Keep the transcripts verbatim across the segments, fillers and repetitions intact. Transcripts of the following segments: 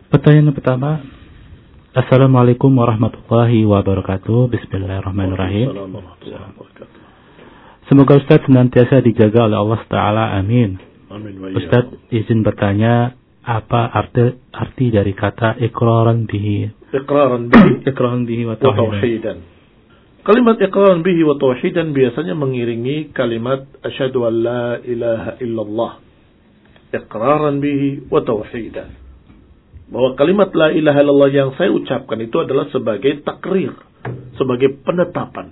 Pertanyaan pertama. Assalamualaikum warahmatullahi wabarakatuh. Bismillahirrahmanirrahim. Semoga Ustaz senantiasa dijaga oleh Allah Taala. Amin. Amin. Ustaz, izin bertanya, apa arti arti dari kata iqraran bihi? Iqraran bihi, iqraran bihi wa tauhidan. Kalimat iqraran bihi wa tauhidan biasanya mengiringi kalimat asyhadu an la ilaha illallah. Iqraran bihi wa tauhidan. Bahwa kalimat la ilaha illallah yang saya ucapkan itu adalah sebagai takrir, sebagai penetapan.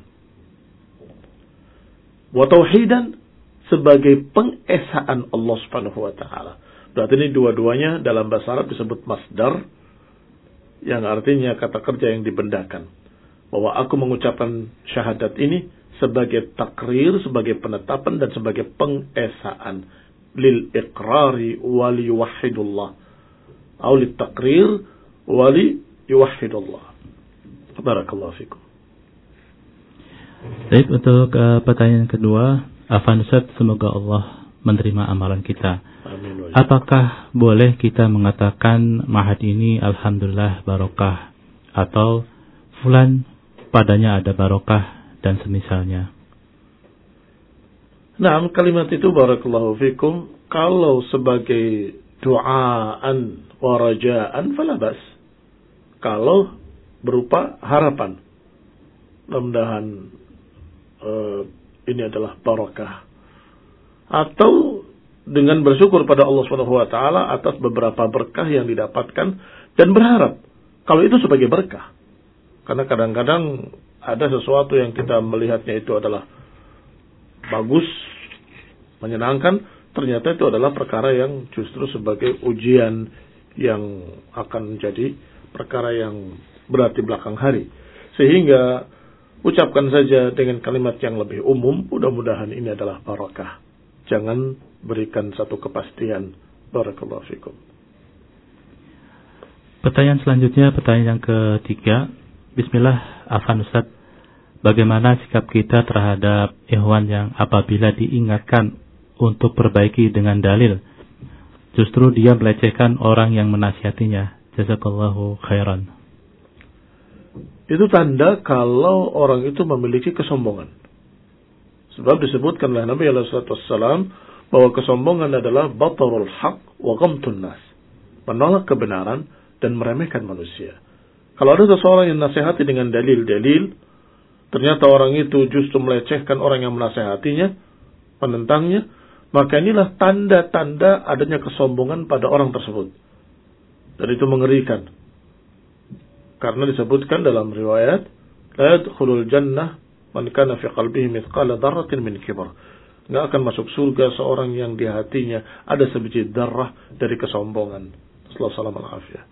Wa tauhidan sebagai pengesaan Allah Subhanahu wa taala. Berarti ini dua-duanya dalam bahasa Arab disebut masdar, yang artinya kata kerja yang dibendakan. Bahwa aku mengucapkan syahadat ini sebagai takrir, sebagai penetapan dan sebagai pengesaan. Lil iqrari wal yuwahhidullah. Atau lil takrir wal yuwahhidullah. Barakallahu fikum. Baik, untuk uh, pertanyaan kedua, Afan Ustaz, semoga Allah menerima amalan kita. Amin. Apakah boleh kita mengatakan mahad ini alhamdulillah barokah, atau fulan padanya ada barokah dan semisalnya? Nah, kalimat itu barakallahu fikum kalau sebagai duaan wa rajaan fala bas. Kalau berupa harapan, mudah-mudahan uh, ini adalah barakah, atau dengan bersyukur pada Allah Subhanahu wa taala atas beberapa berkah yang didapatkan dan berharap kalau itu sebagai berkah. Karena kadang-kadang ada sesuatu yang kita melihatnya itu adalah bagus, menyenangkan, ternyata itu adalah perkara yang justru sebagai ujian yang akan menjadi perkara yang berat di belakang hari. Sehingga ucapkan saja dengan kalimat yang lebih umum, mudah-mudahan ini adalah barakah. Jangan berikan satu kepastian. Barakallahu fikum. Pertanyaan selanjutnya, pertanyaan yang ketiga. Bismillah, Afan Ustaz, bagaimana sikap kita terhadap ikhwan yang apabila diingatkan untuk perbaiki dengan dalil, justru dia melecehkan orang yang menasihatinya? Jazakallahu khairan. Itu tanda kalau orang itu memiliki kesombongan. Sebab disebutkan oleh Nabi alaihi wasallam bahwa kesombongan adalah batarul haq wa ghamtun nas. Menolak kebenaran dan meremehkan manusia. Kalau ada seseorang yang nasihati dengan dalil-dalil, ternyata orang itu justru melecehkan orang yang menasihatinya, penentangnya, maka inilah tanda-tanda adanya kesombongan pada orang tersebut. Dan itu mengerikan. Karena disebutkan dalam riwayat, la yadkhulul jannah man kana fi qalbihi mithqala dzarratin min kibr. Enggak akan masuk surga seorang yang di hatinya ada sebiji darah dari kesombongan. Sallallahu alaihi wasallam.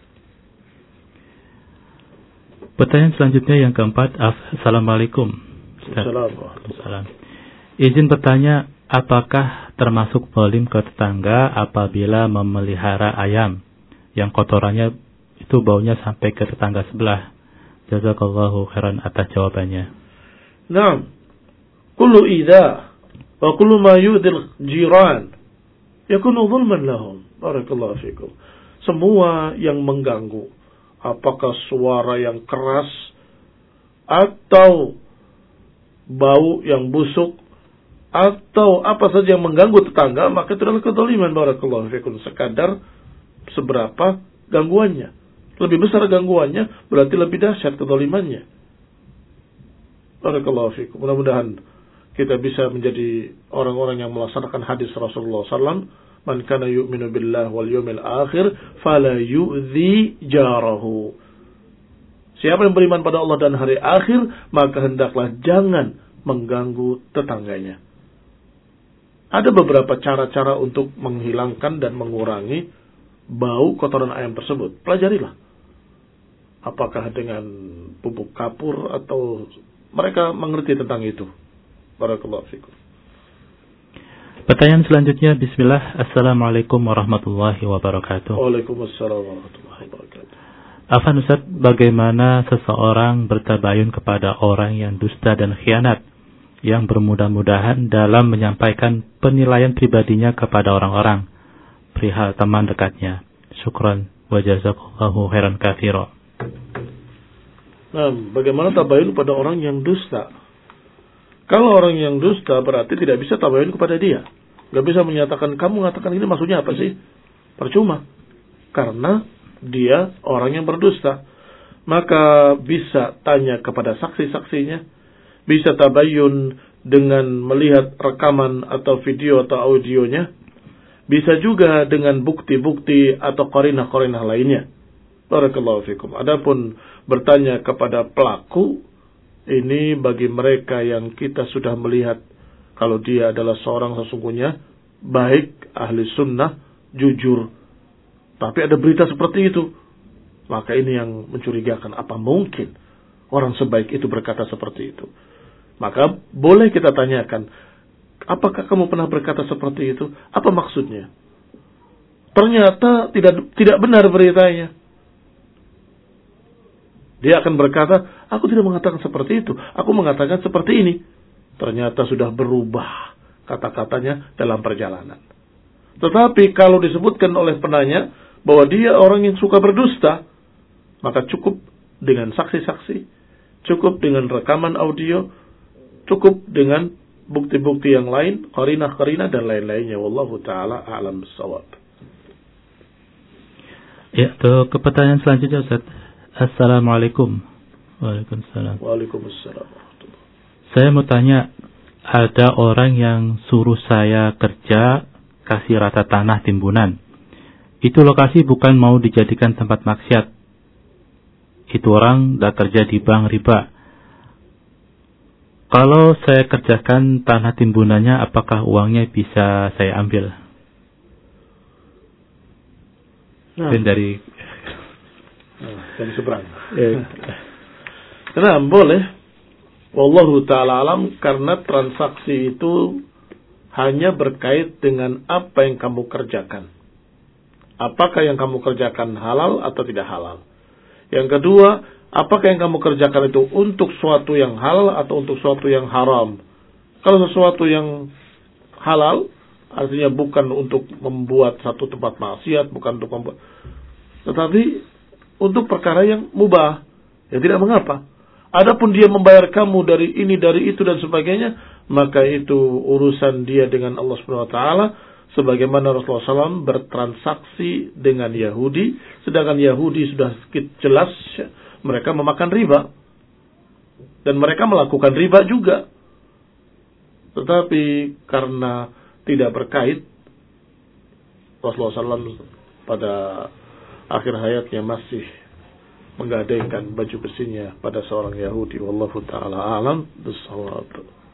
Pertanyaan selanjutnya yang keempat. Assalamualaikum. Assalamualaikum. Izin bertanya, apakah termasuk zalim ke tetangga apabila memelihara ayam yang kotorannya itu baunya sampai ke tetangga sebelah? Jazakallahu khairan atas jawabannya. Naam. Kullu idza wa kullu ma yudil jiran yakunu zulman lahum. Barakallahu fikum. Semua yang mengganggu, apakah suara yang keras atau bau yang busuk atau apa saja yang mengganggu tetangga, maka itu adalah kezaliman. Barakallahu fikum. Sekadar seberapa gangguannya. Lebih besar gangguannya, berarti lebih dahsyat kezalimannya. Barakallahu fikum. Mudah-mudahan kita bisa menjadi orang-orang yang melaksanakan hadis Rasulullah sallallahu alaihi wasallam, man kana yu'minu billahi wal yawmil akhir fala yu'dhi jarahu. Siapa yang beriman pada Allah dan hari akhir, maka hendaklah jangan mengganggu tetangganya. Ada beberapa cara-cara untuk menghilangkan dan mengurangi bau kotoran ayam tersebut. Pelajarilah. Apakah dengan bubuk kapur atau mereka mengerti tentang itu. Barakallahu fikum. Pertanyaan selanjutnya, bismillah. Assalamualaikum warahmatullahi wabarakatuh. Waalaikumsalam warahmatullahi wabarakatuh. Afan Ustaz, bagaimana seseorang bertabayun kepada orang yang dusta dan khianat, yang bermudah-mudahan dalam menyampaikan penilaian pribadinya kepada orang-orang perihal teman dekatnya? Syukran Wa jazakallahu khairan katsira. Nah, bagaimana tabayun pada orang yang dusta? Kalau orang yang dusta berarti tidak bisa tabayun kepada dia. Gak bisa menyatakan, kamu mengatakan ini maksudnya apa sih? Percuma. Karena dia orang yang berdusta. Maka bisa tanya kepada saksi-saksinya. Bisa tabayun dengan melihat rekaman atau video atau audionya. Bisa juga dengan bukti-bukti atau qarinah-qarinah lainnya. Barakallahu fikum. Adapun bertanya kepada pelaku, ini bagi mereka yang kita sudah melihat kalau dia adalah seorang sesungguhnya baik, ahli sunnah, jujur. Tapi ada berita seperti itu. Maka ini yang mencurigakan. Apa mungkin orang sebaik itu berkata seperti itu? Maka boleh kita tanyakan, apakah kamu pernah berkata seperti itu? Apa maksudnya? Ternyata tidak tidak benar beritanya. Dia akan berkata, aku tidak mengatakan seperti itu. Aku mengatakan seperti ini. Ternyata sudah berubah kata-katanya dalam perjalanan. Tetapi kalau disebutkan oleh penanya bahwa dia orang yang suka berdusta, maka cukup dengan saksi-saksi, cukup dengan rekaman audio, cukup dengan bukti-bukti yang lain, qarinah-qarinah dan lain-lainnya. Wallahu ta'ala a'lam bissawab. Ya, ke pertanyaan selanjutnya, Ustaz. Assalamualaikum. Waalaikumsalam. Waalaikumsalam. Saya mau tanya, ada orang yang suruh saya kerja kasih rata tanah timbunan. Itu lokasi bukan mau dijadikan tempat maksiat. Itu orang dah kerja di bank riba. Kalau saya kerjakan tanah timbunannya, apakah uangnya bisa saya ambil? Nah. Dan dari dari seberang. Nah, boleh. Wallahu ta'ala alam, karena transaksi itu hanya berkait dengan apa yang kamu kerjakan. Apakah yang kamu kerjakan halal atau tidak halal? Yang kedua, apakah yang kamu kerjakan itu untuk suatu yang halal atau untuk suatu yang haram? Kalau sesuatu yang halal, artinya bukan untuk membuat satu tempat maksiat, bukan untuk membuat, tetapi untuk perkara yang mubah, ya tidak mengapa. Adapun dia membayar kamu dari ini, dari itu dan sebagainya, maka itu urusan dia dengan Allah Subhanahu wa taala, sebagaimana Rasulullah shallallahu alaihi wasallam bertransaksi dengan Yahudi, sedangkan Yahudi sudah jelas mereka memakan riba dan mereka melakukan riba juga. Tetapi karena tidak berkait, Rasulullah shallallahu alaihi wasallam pada akhir hayatnya masih menggadaikan baju besinya pada seorang Yahudi. Wallahu ta'ala alam bissawab.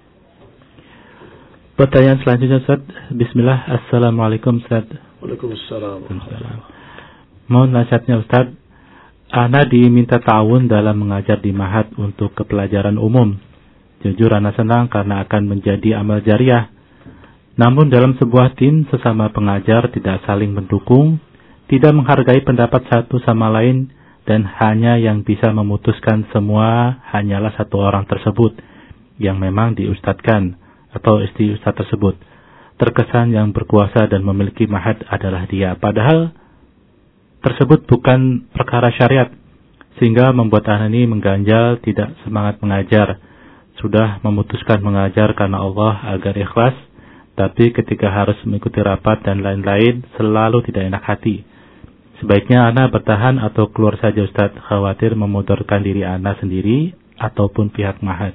Pertanyaan selanjutnya, Ustaz. Bismillah. Assalamualaikum, Ustaz. Waalaikumsalam. Mohon nasihatnya, Ustaz. Ana diminta ta'awun dalam mengajar di Ma'had untuk kepelajaran umum. Jujur Ana senang karena akan menjadi amal jariah. Namun dalam sebuah tim sesama pengajar tidak saling mendukung, tidak menghargai pendapat satu sama lain, dan hanya yang bisa memutuskan semua hanyalah satu orang tersebut yang memang diustadkan atau istri ustad tersebut. Terkesan yang berkuasa dan memiliki Ma'had adalah dia, padahal tersebut bukan perkara syariat, sehingga membuat anak ini mengganjal, tidak semangat mengajar. Sudah memutuskan mengajar karena Allah agar ikhlas, tapi ketika harus mengikuti rapat dan lain-lain selalu tidak enak hati. Sebaiknya Ana bertahan atau keluar saja, Ustaz, khawatir memudorkan diri Ana sendiri ataupun pihak Ma'had.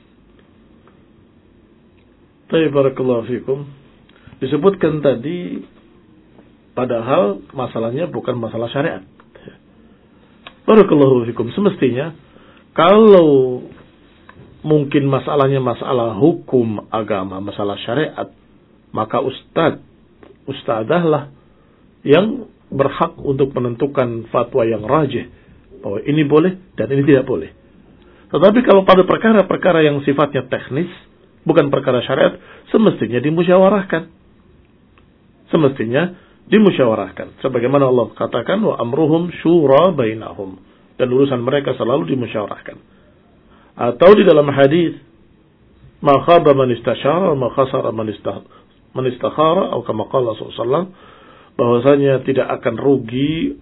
Baik, barakallahu fikum. Disebutkan tadi, padahal masalahnya bukan masalah syariat. Barakallahu fikum. Semestinya, kalau mungkin masalahnya masalah hukum agama, masalah syariat, maka ustadz, ustadzahlah yang berhak untuk menentukan fatwa yang rajih, bahwa ini boleh dan ini tidak boleh. Tetapi kalau pada perkara-perkara yang sifatnya teknis, bukan perkara syariat, semestinya dimusyawarahkan. Semestinya dimusyawarahkan. Sebagaimana Allah katakan, wa amruhum syura bainahum. Dan urusan mereka selalu dimusyawarahkan. Atau di dalam hadis, ma khaba man istasyara, ma khasara man istakhara, atau kama qala sallallahu alaihi wasallam, bahwasanya tidak akan rugi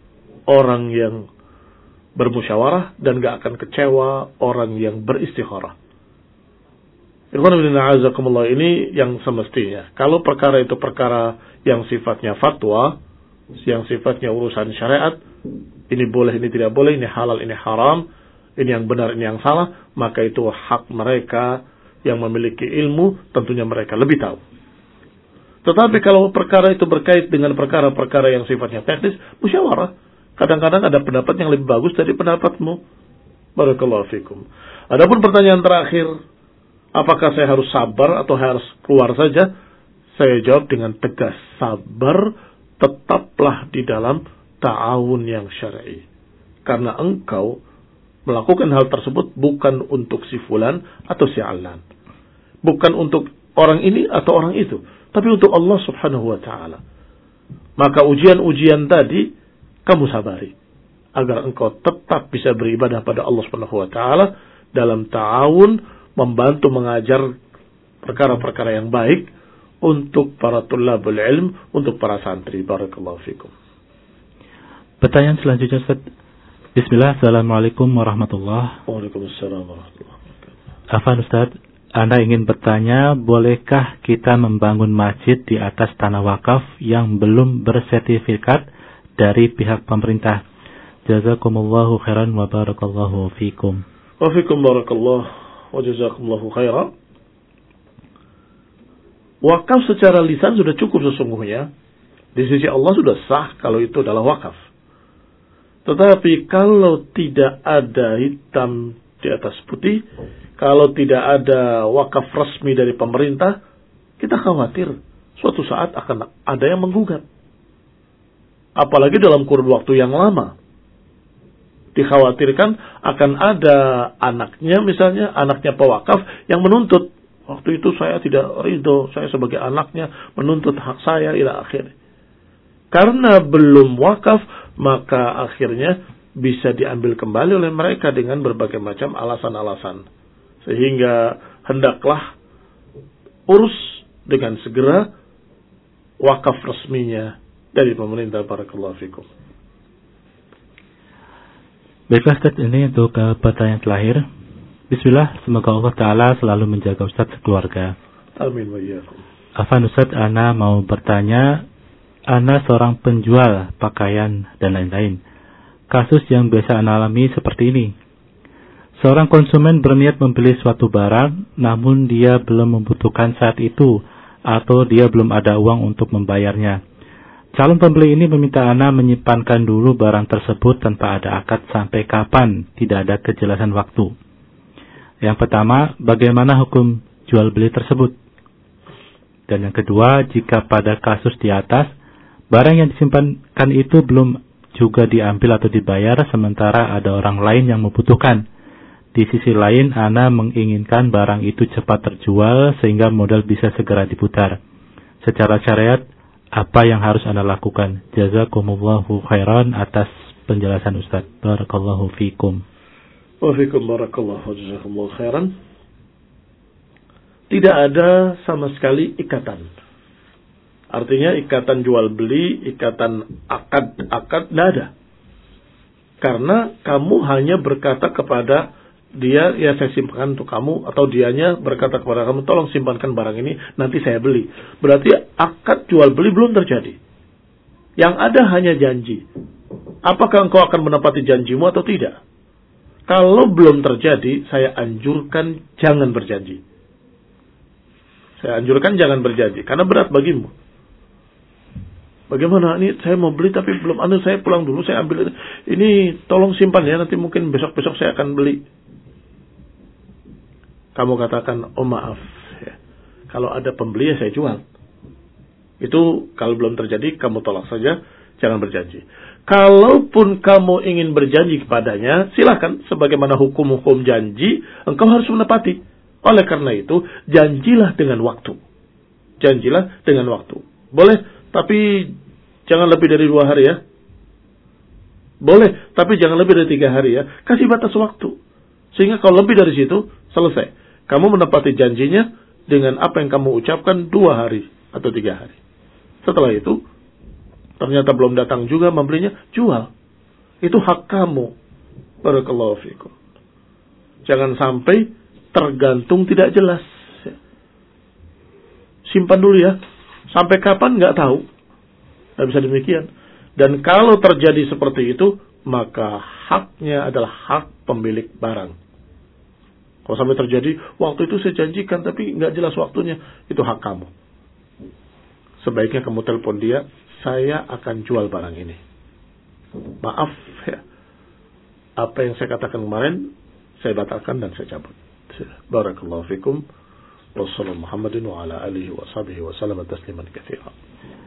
orang yang bermusyawarah dan gak akan kecewa orang yang beristikharah. Ikhwan fillah azakumullah, ini yang semestinya. Kalau perkara itu perkara yang sifatnya fatwa, yang sifatnya urusan syariat, ini boleh, ini tidak boleh, ini halal, ini haram, ini yang benar, ini yang salah, maka itu hak mereka yang memiliki ilmu, tentunya mereka lebih tahu. Tetapi kalau perkara itu berkait dengan perkara-perkara yang sifatnya teknis, musyawarah. Kadang-kadang ada pendapat yang lebih bagus dari pendapatmu. Barakallahu fikum. Adapun pertanyaan terakhir, apakah saya harus sabar atau harus keluar saja? Saya jawab dengan tegas, sabar tetaplah di dalam ta'awun yang syar'i. Karena engkau melakukan hal tersebut bukan untuk si fulan atau si alan. Bukan untuk orang ini atau orang itu, tapi untuk Allah subhanahu wa ta'ala. Maka ujian-ujian tadi kamu sabari, agar engkau tetap bisa beribadah pada Allah subhanahu wa ta'ala dalam ta'awun, membantu mengajar perkara-perkara yang baik untuk para tullabul ilm, untuk para santri. Barakallahu fikum. Pertanyaan selanjutnya, Ustaz. Bismillah, assalamualaikum warahmatullahi wabarakatuh. Waalaikumsalam warahmatullahi wabarakatuh. Afan Ustaz, Anda ingin bertanya, bolehkah kita membangun masjid di atas tanah wakaf yang belum bersertifikat dari pihak pemerintah? Jazakumullahu khairan wa barakallahu fikum. Wa fikum barakallahu wa jazakumullahu khairan. Wakaf secara lisan sudah cukup sesungguhnya. Di sisi Allah sudah sah kalau itu adalah wakaf. Tetapi kalau tidak ada hitam di atas putih, kalau tidak ada wakaf resmi dari pemerintah, kita khawatir suatu saat akan ada yang menggugat. Apalagi dalam kurun waktu yang lama. Dikhawatirkan akan ada anaknya, misalnya anaknya pewakaf yang menuntut. Waktu itu saya tidak ridho, saya sebagai anaknya menuntut hak saya ila akhir. Karena belum wakaf, maka akhirnya bisa diambil kembali oleh mereka dengan berbagai macam alasan-alasan. Sehingga hendaklah urus dengan segera wakaf resminya dari pemerintah. Barakallahu fikum. Baiklah Ustaz, ini untuk uh, pertanyaan terakhir. Bismillah, semoga Allah Ta'ala selalu menjaga Ustaz sekeluarga. Amin wa iyyakum. Afan Ustaz, Ana mau bertanya, Ana seorang penjual pakaian dan lain-lain. Kasus yang biasa Ana alami seperti ini. Seorang konsumen berniat membeli suatu barang, namun dia belum membutuhkan saat itu, atau dia belum ada uang untuk membayarnya. Calon pembeli ini meminta Ana menyimpankan dulu barang tersebut tanpa ada akad sampai kapan, tidak ada kejelasan waktu. Yang pertama, bagaimana hukum jual beli tersebut? Dan yang kedua, jika pada kasus di atas, barang yang disimpankan itu belum juga diambil atau dibayar, sementara ada orang lain yang membutuhkan. Di sisi lain, Ana menginginkan barang itu cepat terjual sehingga modal bisa segera diputar. Secara syariat, apa yang harus Ana lakukan? Jazakumullahu khairan atas penjelasan Ustaz. Barakallahu fikum. Wa fikum barakallahu jazakumullahu khairan. Tidak ada sama sekali ikatan. Artinya ikatan jual beli, ikatan akad-akad, tidak ada. Karena kamu hanya berkata kepada dia, ya saya simpankan untuk kamu, atau dianya berkata kepada kamu, tolong simpankan barang ini, nanti saya beli. Berarti akad jual beli belum terjadi. Yang ada hanya janji. Apakah engkau akan menepati janjimu atau tidak? Kalau belum terjadi, saya anjurkan jangan berjanji. Saya anjurkan jangan berjanji, karena berat bagimu. Bagaimana ini saya mau beli tapi belum ada, saya pulang dulu, saya ambil ini, tolong simpan ya, nanti mungkin besok-besok saya akan beli. Kamu katakan, oh maaf, ya. Kalau ada pembeli ya saya jual. Itu kalau belum terjadi, kamu tolak saja, jangan berjanji. Kalaupun kamu ingin berjanji kepadanya, silakan, sebagaimana hukum-hukum janji, engkau harus menepati. Oleh karena itu, janjilah dengan waktu. Janjilah dengan waktu. Boleh, tapi jangan lebih dari dua hari ya. Boleh, tapi jangan lebih dari tiga hari ya. Kasih batas waktu. Sehingga kalau lebih dari situ, selesai. Kamu menepati janjinya dengan apa yang kamu ucapkan dua hari atau tiga hari. Setelah itu, ternyata belum datang juga membelinya, jual. Itu hak kamu. Barakallahu fikum. Jangan sampai tergantung tidak jelas. Simpan dulu ya. Sampai kapan nggak tahu. Nggak bisa demikian. Dan kalau terjadi seperti itu, maka haknya adalah hak pemilik barang. Kalau sampai terjadi, waktu itu saya janjikan tapi nggak jelas waktunya, itu hak kamu. Sebaiknya kamu telepon dia, saya akan jual barang ini. Maaf ya. Apa yang saya katakan kemarin, saya batalkan dan saya cabut. Barakallahu fikum. Wassalamualaikum warahmatullahi wabarakatuh. Wa ala alihi wa sahbihi wa sallam tasliman katsiran.